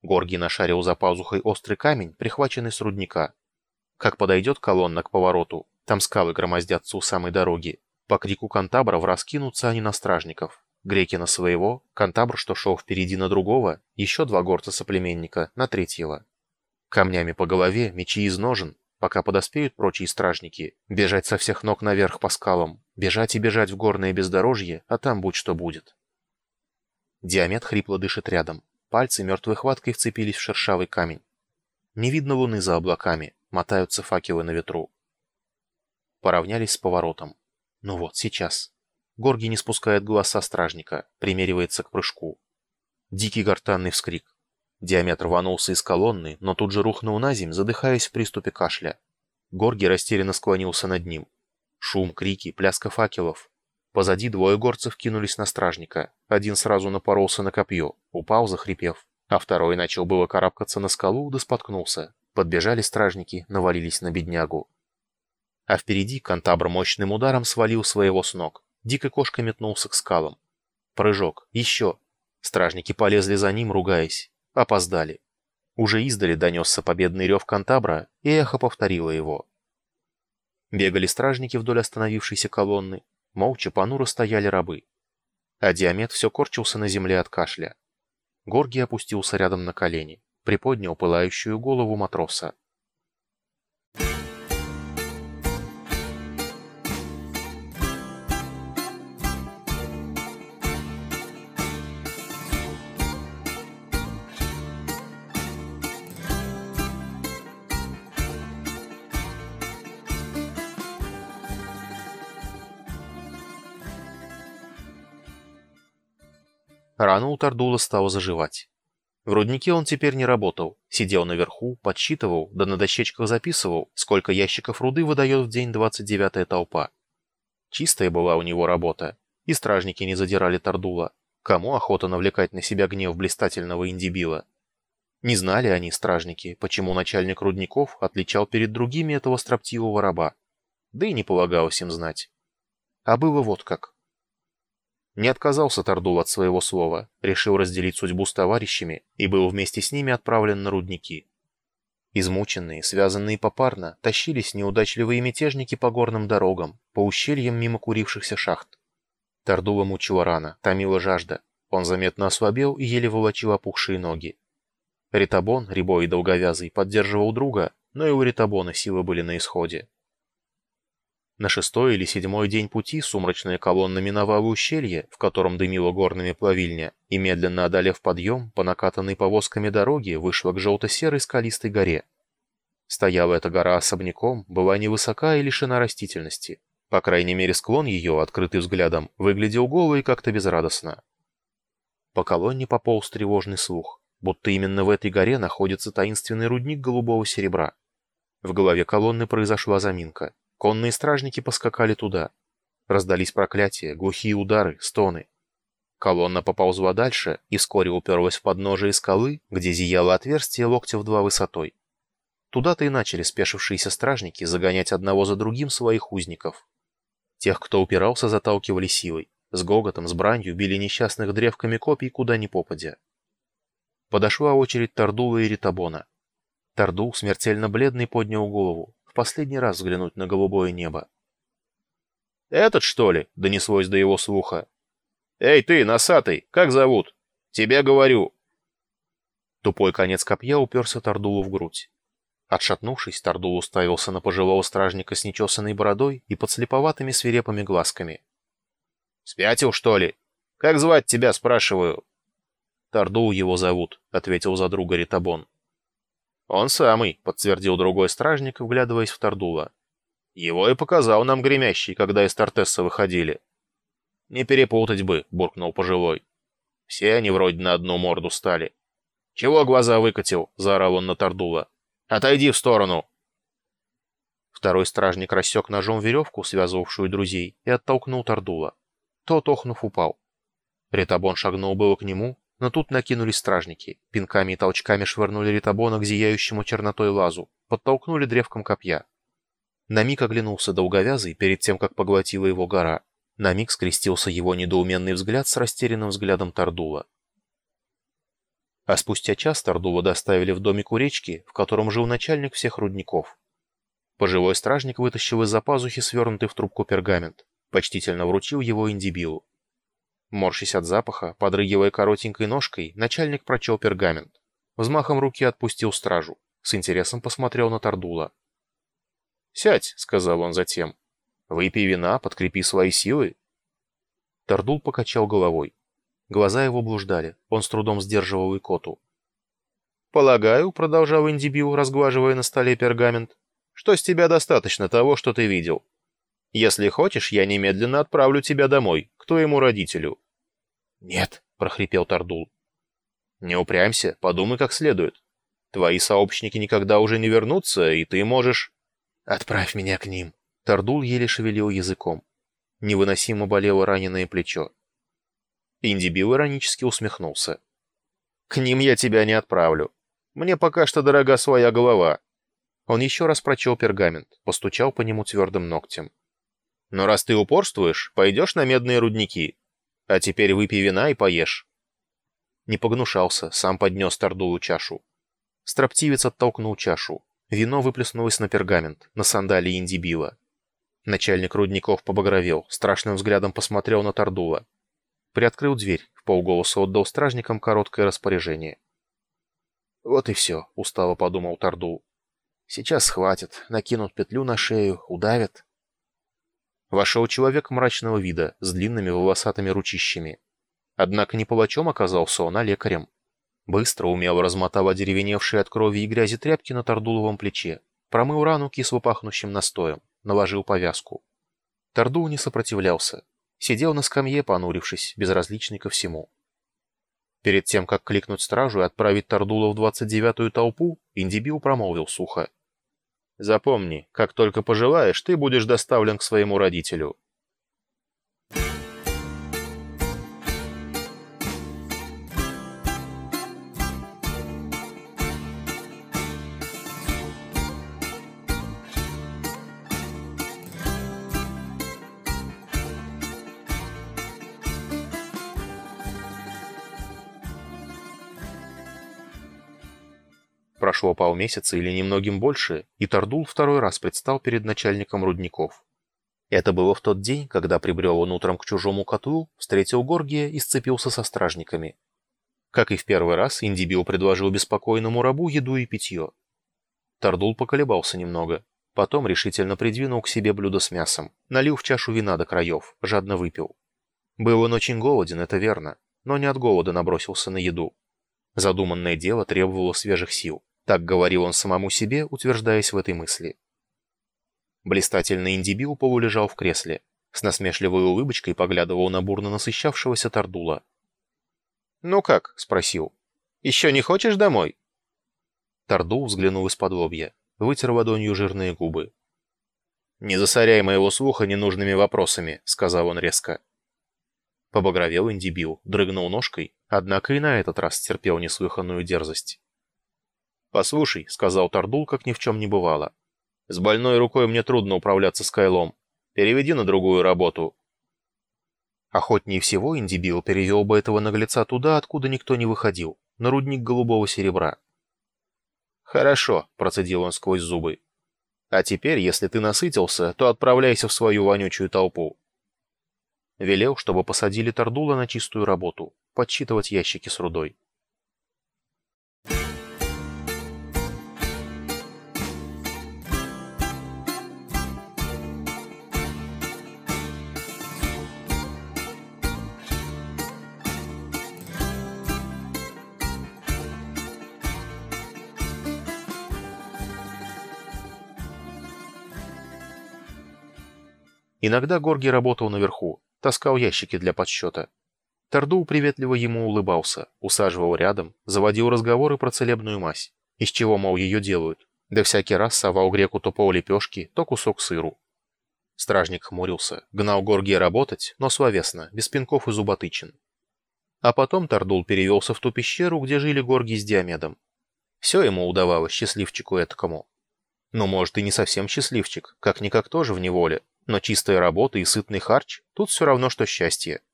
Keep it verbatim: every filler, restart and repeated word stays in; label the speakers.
Speaker 1: Горгий нашарил за пазухой острый камень, прихваченный с рудника. Как подойдет колонна к повороту, там скалы громоздятся у самой дороги. По крику кантабров раскинутся они на стражников. Греки на своего, кантабр, что шел впереди, на другого, еще два горца-соплеменника на третьего. Камнями по голове, мечи из ножен, пока подоспеют прочие стражники, бежать со всех ног наверх по скалам, бежать и бежать в горное бездорожье, а там будь что будет. Диамет хрипло дышит рядом. Пальцы мертвой хваткой вцепились в шершавый камень. Не видно луны за облаками, мотаются факелы на ветру. Поравнялись с поворотом. Ну вот, сейчас. Горгий не спускает глаз со стражника, примеривается к прыжку. Дикий гортанный вскрик. Диамет рванулся из колонны, но тут же рухнул на земь, задыхаясь в приступе кашля. Горгий растерянно склонился над ним. Шум, крики, пляска факелов. Позади двое горцев кинулись на стражника. Один сразу напоролся на копье, упал, захрипев, а второй начал было карабкаться на скалу, да споткнулся. Подбежали стражники, навалились на беднягу. А впереди кантабр мощным ударом свалил своего с ног. Дикой кошкой метнулся к скалам. Прыжок, еще. Стражники полезли за ним, ругаясь. Опоздали. Уже издали донесся победный рев кантабра, и эхо повторило его. Бегали стражники вдоль остановившейся колонны. Молча понуро стояли рабы. А Диамет все корчился на земле от кашля. Горгий опустился рядом на колени, приподнял пылающую голову матроса. Рана у Тардула стала заживать. В руднике он теперь не работал, сидел наверху, подсчитывал, да на дощечках записывал, сколько ящиков руды выдает в день двадцать девятая толпа. Чистая была у него работа, и стражники не задирали Тардула. Кому охота навлекать на себя гнев блистательного индибила? Не знали они, стражники, почему начальник рудников отличал перед другими этого строптивого раба. Да и не полагалось им знать. А было вот как. Не отказался Тардул от своего слова, решил разделить судьбу с товарищами и был вместе с ними отправлен на рудники. Измученные, связанные попарно, тащились неудачливые мятежники по горным дорогам, по ущельям мимо курившихся шахт. Тардула мучила рана, томила жажда. Он заметно ослабел и еле волочил опухшие ноги. Ритабон, рябой и долговязый, поддерживал друга, но и у Ритабона силы были на исходе. На шестой или седьмой день пути сумрачная колонна миновала ущелье, в котором дымила горными плавильня, и, медленно одолев подъем, по накатанной повозками дороге вышла к желто-серой скалистой горе. Стояла эта гора особняком, была невысока и лишена растительности. По крайней мере, склон ее, открытый взглядом, выглядел голо и как-то безрадостно. По колонне пополз тревожный слух, будто именно в этой горе находится таинственный рудник голубого серебра. В голове колонны произошла заминка. Конные стражники поскакали туда. Раздались проклятия, глухие удары, стоны. Колонна поползла дальше и вскоре уперлась в подножие скалы, где зияло отверстие локтя в два высотой. Туда-то и начали спешившиеся стражники загонять одного за другим своих узников. Тех, кто упирался, заталкивали силой. С гоготом, с бранью били несчастных древками копий куда ни попадя. Подошла очередь Тардула и Ритабона. Тардул, смертельно бледный, поднял голову. В последний раз взглянуть на голубое небо. «Этот, что ли?» — донеслось до его слуха. «Эй ты, носатый, как зовут? Тебе говорю!» Тупой конец копья уперся Тардулу в грудь. Отшатнувшись, Тардул уставился на пожилого стражника с нечесанной бородой и подслеповатыми свирепыми глазками. «Спятил, что ли? Как звать тебя, спрашиваю?» «Тардул его зовут», — ответил за друга Ритабон. «Он самый», — подтвердил другой стражник, вглядываясь в Тардула. «Его и показал нам гремящий, когда из Тартесса выходили». «Не перепутать бы», — буркнул пожилой. «Все они вроде на одну морду стали». «Чего глаза выкатил?» — заорал он на Тардула. «Отойди в сторону!» Второй стражник рассек ножом веревку, связывавшую друзей, и оттолкнул Тардула. Тот, охнув, упал. Ритабон шагнул было к нему, но тут накинулись стражники, пинками и толчками швырнули Ритабона к зияющему чернотой лазу, подтолкнули древком копья. На миг оглянулся долговязый перед тем, как поглотила его гора. На миг скрестился его недоуменный взгляд с растерянным взглядом Тардула. А спустя час Тардула доставили в домик у речки, в котором жил начальник всех рудников. Пожилой стражник вытащил из-за пазухи свернутый в трубку пергамент, почтительно вручил его Индибилу. Морщась от запаха, подрыгивая коротенькой ножкой, начальник прочел пергамент. Взмахом руки отпустил стражу, с интересом посмотрел на Тардула. «Сядь», — сказал он затем. «Выпей вина, подкрепи свои силы». Тардул покачал головой. Глаза его блуждали, он с трудом сдерживал икоту. «Полагаю», — продолжал Индибил, разглаживая на столе пергамент, «что с тебя достаточно того, что ты видел. Если хочешь, я немедленно отправлю тебя домой, к твоему родителю». «Нет», — прохрипел Тардул. «Не упрямься, подумай как следует. Твои сообщники никогда уже не вернутся, и ты можешь...» «Отправь меня к ним». Тардул еле шевелил языком. Невыносимо болело раненое плечо. Индибил иронически усмехнулся. «К ним я тебя не отправлю. Мне пока что дорога своя голова». Он еще раз прочел пергамент, постучал по нему твердым ногтем. «Но раз ты упорствуешь, пойдешь на медные рудники. А теперь выпей вина и поешь». Не погнушался, сам поднес Тардулу чашу. Строптивец оттолкнул чашу. Вино выплеснулось на пергамент, на сандалии Индибила. Начальник рудников побагровел, страшным взглядом посмотрел на Тардула. Приоткрыл дверь, вполголоса отдал стражникам короткое распоряжение. «Вот и все», — устало подумал Тардул. «Сейчас схватят, накинут петлю на шею, удавят». Вошел человек мрачного вида, с длинными волосатыми ручищами. Однако не палачом оказался он, а лекарем. Быстро, умело размотал одеревеневшие от крови и грязи тряпки на Тардуловом плече, промыл рану кисло пахнущим настоем, наложил повязку. Тардул не сопротивлялся. Сидел на скамье, понурившись, безразличный ко всему. Перед тем, как кликнуть стражу и отправить Тардула в двадцать девятую толпу, Индибил промолвил сухо. «Запомни, как только пожелаешь, ты будешь доставлен к своему родителю». Прошло полмесяца или немногим больше, и Тардул второй раз предстал перед начальником рудников. Это было в тот день, когда прибрел он утром к чужому котлу, встретил Горгия и сцепился со стражниками. Как и в первый раз, Индибил предложил беспокойному рабу еду и питье. Тардул поколебался немного, потом решительно придвинул к себе блюдо с мясом, налил в чашу вина до краев, жадно выпил. Был он очень голоден, это верно, но не от голода набросился на еду. Задуманное дело требовало свежих сил. Так говорил он самому себе, утверждаясь в этой мысли. Блистательный Индибил полулежал в кресле, с насмешливой улыбочкой поглядывал на бурно насыщавшегося Тардула. «Ну как?» — спросил. «Еще не хочешь домой?» Тардул взглянул из-под лобья, вытер ладонью жирные губы. «Не засоряй моего слуха ненужными вопросами», — сказал он резко. Побагровел Индибил, дрыгнул ножкой, однако и на этот раз терпел неслыханную дерзость. «Послушай», — сказал Тардул, как ни в чем не бывало, — «с больной рукой мне трудно управляться с кайлом. Переведи на другую работу». Охотнее всего Индибил перевел бы этого наглеца туда, откуда никто не выходил, на рудник голубого серебра. «Хорошо», — процедил он сквозь зубы. «А теперь, если ты насытился, то отправляйся в свою вонючую толпу». Велел, чтобы посадили Тардула на чистую работу, подсчитывать ящики с рудой. Иногда Горгий работал наверху, таскал ящики для подсчета. Тардул приветливо ему улыбался, усаживал рядом, заводил разговоры про целебную мазь, из чего, мол, ее делают, да всякий раз совал греку то пол-лепешки, то кусок сыру. Стражник хмурился, гнал Горгия работать, но словесно, без пинков и зуботычин. А потом Тардул перевелся в ту пещеру, где жили Горгий с Диомедом. Все ему удавалось, счастливчику этакому. Ну, может, и не совсем счастливчик, как-никак тоже в неволе, но чистая работа и сытный харч тут все равно, что счастье.